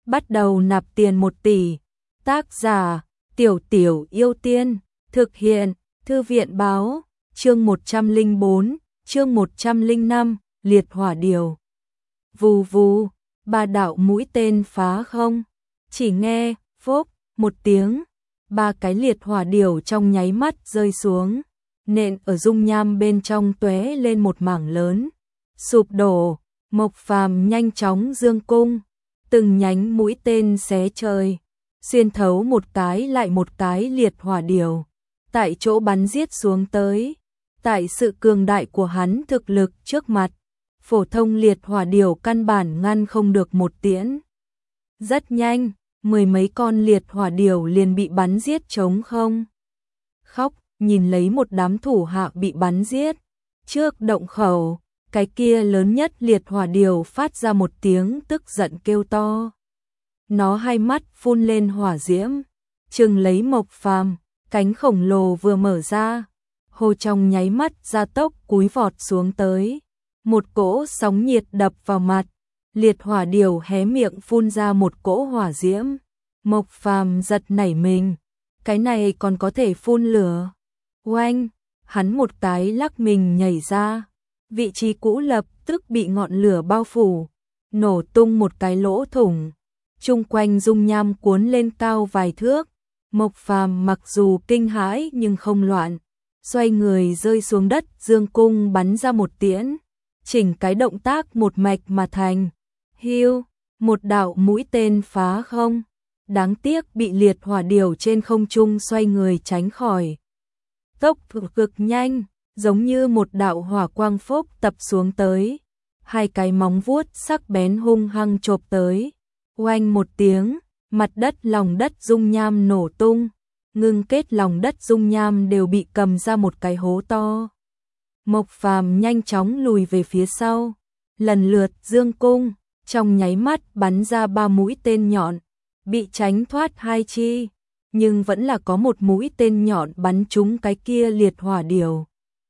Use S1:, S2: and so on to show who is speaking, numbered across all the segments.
S1: bắt đầu nạp tiền 1 tỷ. Tác giả, Tiểu Tiểu Yêu Tiên, thực hiện, Thư viện báo, chương 104, chương 105, liệt hỏa điều. Vù vù, 3 đạo mũi tên phá không, chỉ nghe, phốc, một tiếng, 3 cái liệt hỏa điều trong nháy mắt rơi xuống, nện ở dung nham bên trong tóe lên một mảng lớn, sụp đổ. Mộc Phàm nhanh chóng dương cung, từng nhánh mũi tên xé trời, xuyên thấu một cái lại một cái liệt hỏa điều, tại chỗ bắn giết xuống tới. Tại sự cường đại của hắn thực lực trước mặt, phổ thông liệt hỏa điều căn bản ngăn không được một tiễn. Rất nhanh, 10 mấy con liệt hỏa điều liền bị bắn giết trống không. Khóc, nhìn lấy một đám thủ hạ bị bắn giết, trước động khẩu, cái kia lớn nhất liệt hỏa điều phát ra một tiếng tức giận kêu to. Nó hai mắt phun lên hỏa diễm, trừng lấy Mộc Phàm, cánh khổng lồ vừa mở ra, hồ trong nháy mắt gia tốc cúi vọt xuống tới. Một cỗ sóng nhiệt đập vào mặt, liệt hỏa điều hé miệng phun ra một cỗ hỏa diễm. Mộc Phàm giật nảy mình, cái này còn có thể phun lửa. Oanh, hắn một cái lắc mình nhảy ra, vị trí cũ lập tức bị ngọn lửa bao phủ, nổ tung một cái lỗ thủng, chung quanh dung nham cuốn lên cao vài thước. Mộc Phàm mặc dù kinh hãi nhưng không loạn, xoay người rơi xuống đất, dương cung bắn ra một tiễn, chỉnh cái động tác một mạch mà thành. Hiu, một đạo mũi tên phá không, đáng tiếc bị liệt hỏa điều trên không trung xoay người tránh khỏi. Tốc độ cực nhanh, giống như một đạo hỏa quang phốc tập xuống tới, hai cái móng vuốt sắc bén hung hăng chộp tới. Oanh một tiếng, mặt đất lòng đất dung nham nổ tung, ngưng kết lòng đất dung nham đều bị cầm ra một cái hố to. Mộc Phàm nhanh chóng lùi về phía sau, lần lượt dương cung, trong nháy mắt bắn ra 3 mũi tên nhọn, bị tránh thoát 2 chi, nhưng vẫn là có một mũi tên nhọn bắn trúng cái kia liệt hỏa điều.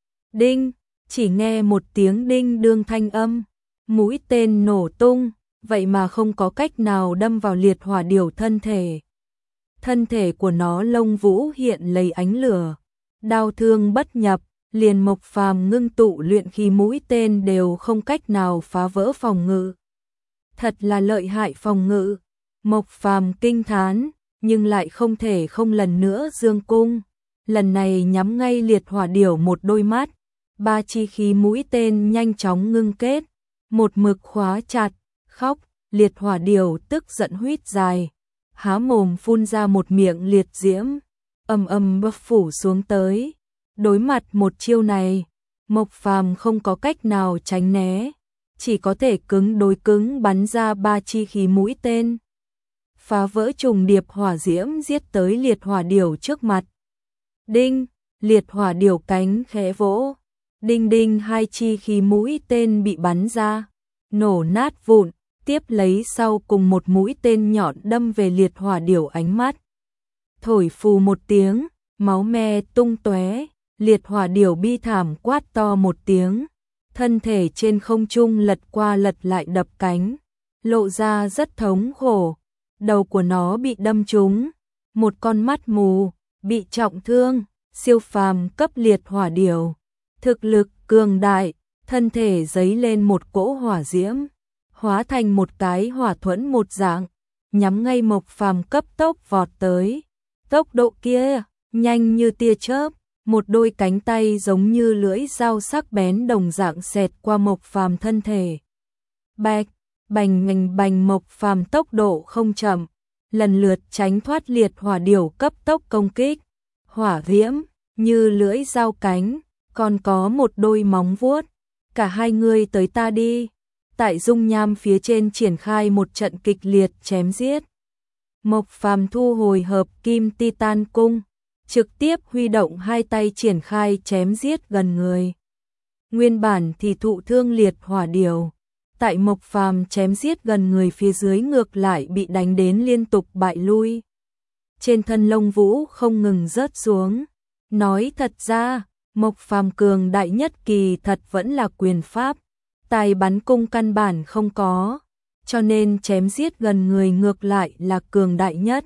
S1: Đinh, chỉ nghe một tiếng đinh đương thanh âm, mũi tên nổ tung, vậy mà không có cách nào đâm vào liệt hỏa điều thân thể. Thân thể của nó lông vũ hiện lấy ánh lửa, đao thương bất nhập, liền Mộc Phàm ngưng tụ luyện khí mũi tên đều không cách nào phá vỡ phòng ngự. Thật là lợi hại phòng ngự. Mộc Phàm kinh thán, nhưng lại không thể không lần nữa dương cung, lần này nhắm ngay liệt hỏa điều một đôi mắt. 3 chi khí mũi tên nhanh chóng ngưng kết, một mực khóa chặt. Khóc, liệt hỏa điều tức giận huýt dài, há mồm phun ra một miệng liệt diễm, ầm ầm bập phủ xuống tới. Đối mặt một chiêu này, Mộc Phàm không có cách nào tránh né, chỉ có thể cứng đối cứng bắn ra 3 chi khí mũi tên, phá vỡ trùng điệp hỏa diễm giết tới liệt hỏa điều trước mặt. Đinh, liệt hỏa điều cánh khẽ vỗ, đinh đinh 2 chi khí mũi tên bị bắn ra, nổ nát vụn, tiếp lấy sau cùng một mũi tên nhọn đâm về liệt hỏa điều ánh mắt. Thổi phù một tiếng, máu me tung tóe, liệt hỏa điều bi thảm quát to một tiếng, thân thể trên không trung lật qua lật lại đập cánh, lộ ra rất thống khổ. Đầu của nó bị đâm trúng, một con mắt mù, bị trọng thương, siêu phàm cấp liệt hỏa điều, thực lực cường đại, thân thể giấy lên một cỗ hỏa diễm, hóa thành một cái hỏa thuẫn một dạng, nhắm ngay Mộc Phàm cấp tốc vọt tới. Tốc độ kia nhanh như tia chớp, một đôi cánh tay giống như lưỡi dao sắc bén đồng dạng xẹt qua Mộc Phàm thân thể. Bạch, bành ngành bành, Mộc Phàm tốc độ không chậm, lần lượt tránh thoát liệt hỏa điều cấp tốc công kích. Hỏa diễm như lưỡi dao cánh, còn có một đôi móng vuốt. Cả hai người tới ta đi. Tại dung nham phía trên triển khai một trận kịch liệt chém giết. Mộc Phàm thu hồi hợp kim titan cung, trực tiếp huy động 2 tay triển khai chém giết gần người. Nguyên bản thì thụ thương liệt hỏa điều, tại Mộc Phàm chém giết gần người phía dưới ngược lại bị đánh đến liên tục bại lui. Trên thân lông vũ không ngừng rớt xuống. Nói thật ra, Mộc Phàm cường đại nhất kỳ thật vẫn là quyền pháp, tài bắn cung căn bản không có, cho nên chém giết gần người ngược lại là cường đại nhất.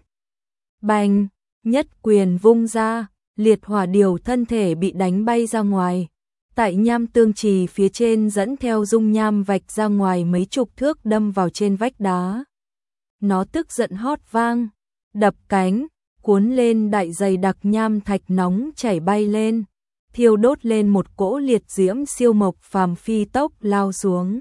S1: Bành, nhất quyền vung ra, liệt hỏa điều thân thể bị đánh bay ra ngoài. Tại nham tương trì phía trên dẫn theo dung nham vạch ra ngoài mấy chục thước đâm vào trên vách đá. Nó tức giận hót vang, đập cánh, cuốn lên đại dày đặc nham thạch nóng chảy bay lên, thiêu đốt lên một cỗ liệt diễm siêu Mộc Phàm phi tốc lao xuống.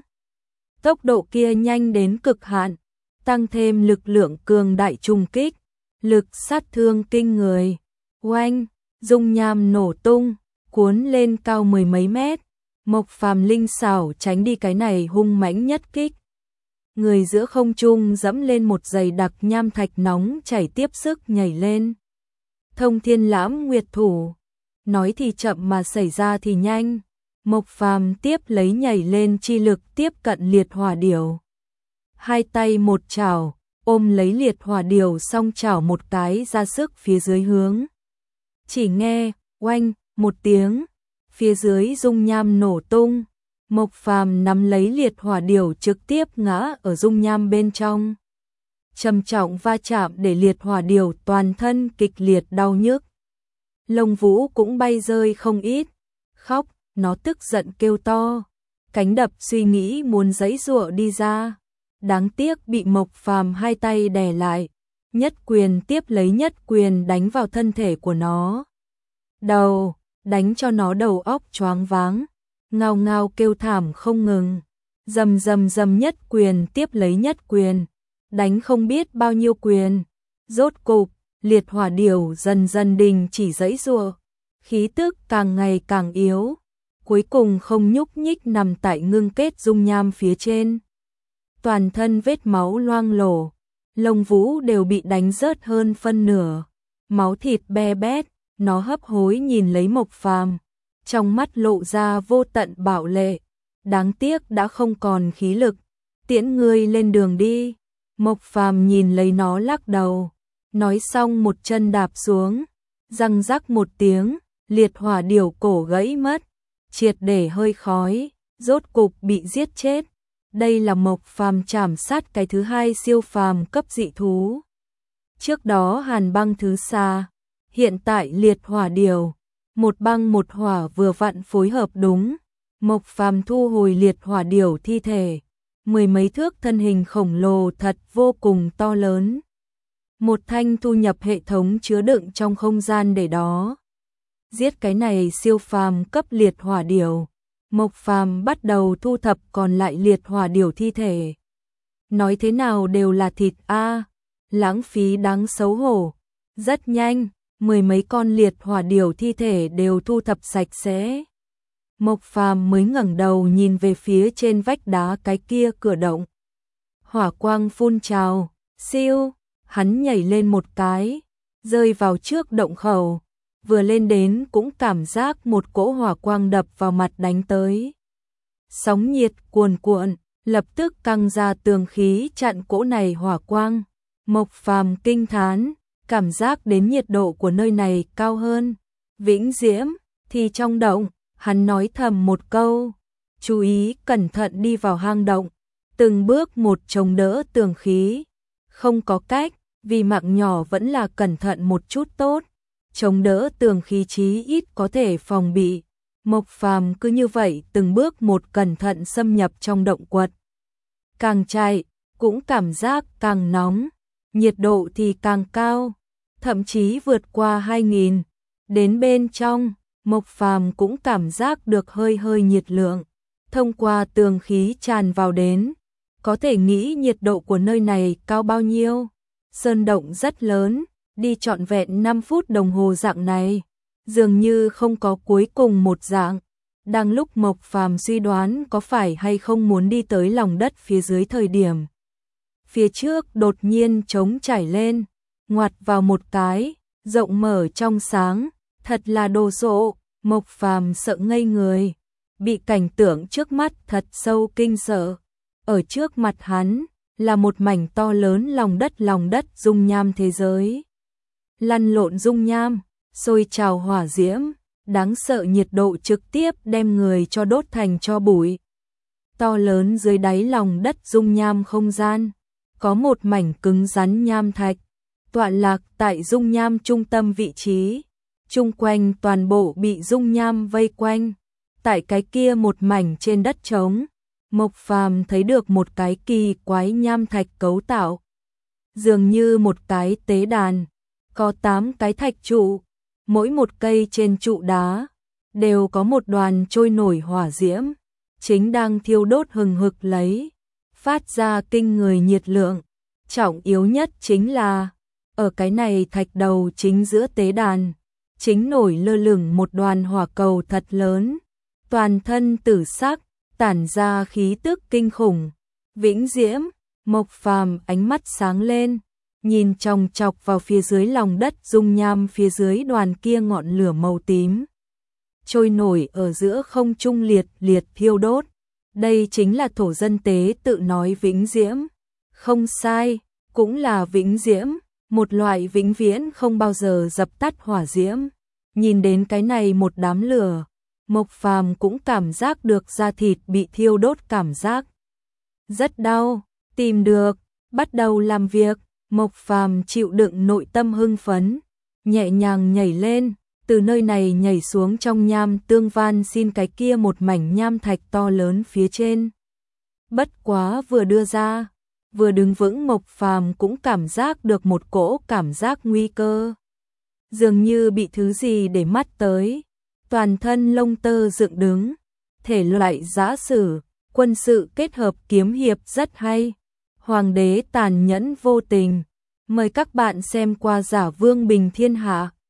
S1: Tốc độ kia nhanh đến cực hạn, tăng thêm lực lượng cường đại trùng kích, lực sát thương kinh người. Oanh, dung nham nổ tung, cuốn lên cao mười mấy mét. Mộc Phàm linh xảo tránh đi cái này hung mãnh nhất kích. Người giữa không trung dẫm lên một dày đặc nham thạch nóng chảy tiếp sức nhảy lên. Thông Thiên Lãm Nguyệt thủ, nói thì chậm mà xảy ra thì nhanh. Mộc Phàm tiếp lấy nhảy lên chi lực tiếp cận liệt hỏa điểu. Hai tay một chảo, ôm lấy liệt hỏa điểu xong chảo một cái ra sức phía dưới hướng. Chỉ nghe, oanh, một tiếng, phía dưới dung nham nổ tung. Mộc Phàm nắm lấy liệt hỏa điểu trực tiếp ngã ở dung nham bên trong. Trầm trọng va chạm để liệt hỏa điểu toàn thân kịch liệt đau nhức. Lông vũ cũng bay rơi không ít, khóc, nó tức giận kêu to, cánh đập suy nghĩ muốn giãy giụa đi ra. Đáng tiếc bị Mộc Phàm hai tay đè lại, nhất quyền tiếp lấy nhất quyền đánh vào thân thể của nó. Đầu, đánh cho nó đầu óc choáng váng, ngao ngao kêu thảm không ngừng. Rầm rầm rầm nhất quyền tiếp lấy nhất quyền, đánh không biết bao nhiêu quyền. Rốt cục, liệt hỏa điểu dần dần đình chỉ giãy giụa, khí tức càng ngày càng yếu, cuối cùng không nhúc nhích nằm tại ngưng kết dung nham phía trên. Toàn thân vết máu loang lổ, lông vũ đều bị đánh rớt hơn phân nửa, máu thịt be bét. Nó hấp hối nhìn lấy Mộc Phàm, trong mắt lộ ra vô tận bạo lệ. Đáng tiếc đã không còn khí lực, tiễn ngươi lên đường đi. Mộc Phàm nhìn lấy nó lắc đầu, nói xong một chân đạp xuống, răng rắc một tiếng, liệt hỏa điểu cổ gãy mất, triệt để hơi khói, rốt cục bị giết chết. Đây là Mộc Phàm trảm sát cái thứ hai siêu phàm cấp dị thú. Trước đó hàn băng thứ xa, hiện tại liệt hỏa điểu, một băng một hỏa vừa vặn phối hợp đúng. Mộc Phàm thu hồi liệt hỏa điểu thi thể, mười mấy thước thân hình khổng lồ thật vô cùng to lớn. Một thanh thu nhập hệ thống chứa đựng trong không gian để đó. Giết cái này siêu phàm cấp liệt hỏa điểu, Mộc Phàm bắt đầu thu thập còn lại liệt hỏa điểu thi thể. Nói thế nào đều là thịt a, lãng phí đáng xấu hổ. Rất nhanh, mười mấy con liệt hỏa điểu thi thể đều thu thập sạch sẽ. Mộc Phàm mới ngẩng đầu nhìn về phía trên vách đá cái kia cửa động. Hỏa quang phun trào, siêu, hắn nhảy lên một cái, rơi vào trước động khẩu. Vừa lên đến cũng cảm giác một cỗ hỏa quang đập vào mặt đánh tới. Sóng nhiệt cuồn cuộn, lập tức căng ra tường khí chặn cỗ này hỏa quang. Mộc Phàm kinh thán, cảm giác đến nhiệt độ của nơi này cao hơn. Vĩnh diễm, thì trong động, hắn nói thầm một câu, chú ý cẩn thận đi vào hang động, từng bước một chống đỡ tường khí. Không có cách, vì mạng nhỏ vẫn là cẩn thận một chút tốt. Chống đỡ tường khí chí ít có thể phòng bị. Mộc Phàm cứ như vậy từng bước một cẩn thận xâm nhập trong động quật. Càng chạy, cũng cảm giác càng nóng, nhiệt độ thì càng cao, thậm chí vượt qua 2000. Đến bên trong, Mộc Phàm cũng cảm giác được hơi hơi nhiệt lượng, thông qua tường khí tràn vào đến. Có thể nghĩ nhiệt độ của nơi này cao bao nhiêu. Sơn động rất lớn, đi trọn vẹn 5 phút đồng hồ dạng này, dường như không có cuối cùng một dạng. Đang lúc Mộc Phàm suy đoán có phải hay không muốn đi tới lòng đất phía dưới thời điểm, phía trước đột nhiên trống chảy lên, ngoặt vào một cái, rộng mở trong sáng, thật là đồ sộ. Mộc Phàm sợ ngây người, bị cảnh tượng trước mắt thật sâu kinh sợ. Ở trước mặt hắn là một mảnh to lớn lòng đất dung nham thế giới. Lăn lộn dung nham, sôi trào hỏa diễm, đáng sợ nhiệt độ trực tiếp đem người cho đốt thành tro bụi. to lớn dưới đáy lòng đất dung nham không gian, có một mảnh cứng rắn nham thạch, tọa lạc tại dung nham trung tâm vị trí, chung quanh toàn bộ bị dung nham vây quanh. Tại cái kia một mảnh trên đất trống, Mộc Phàm thấy được một cái kỳ quái nham thạch cấu tạo, dường như một cái tế đàn, có 8 cái thạch trụ, mỗi một cây trên trụ đá đều có một đoàn trôi nổi hỏa diễm, chính đang thiêu đốt hừng hực lấy, phát ra kinh người nhiệt lượng. Trọng yếu nhất chính là, ở cái này thạch đầu chính giữa tế đàn, chính nổi lơ lửng một đoàn hỏa cầu thật lớn, toàn thân tử sắc, tản ra khí tức kinh khủng, vĩnh diễm. Mộc Phàm ánh mắt sáng lên, nhìn chòng chọc vào phía dưới lòng đất dung nham, phía dưới đoàn kia ngọn lửa màu tím trôi nổi ở giữa không trung liệt liệt thiêu đốt. Đây chính là thổ dân tế tự nói vĩnh diễm. Không sai, cũng là vĩnh diễm, một loại vĩnh viễn không bao giờ dập tắt hỏa diễm. Nhìn đến cái này một đám lửa, Mộc Phàm cũng cảm giác được da thịt bị thiêu đốt, cảm giác rất đau. Tìm được, bắt đầu làm việc. Mộc Phàm chịu đựng nội tâm hưng phấn, nhẹ nhàng nhảy lên, từ nơi này nhảy xuống trong nham tương van xin cái kia một mảnh nham thạch to lớn phía trên. Bất quá vừa đưa ra, vừa đứng vững, Mộc Phàm cũng cảm giác được một cỗ cảm giác nguy cơ, dường như bị thứ gì để mắt tới, toàn thân lông tơ dựng đứng, thể loại giã sử, quân sự kết hợp kiếm hiệp rất hay. Hoàng đế tàn nhẫn vô tình. Mời các bạn xem qua Giả Vương Bình Thiên Hạ.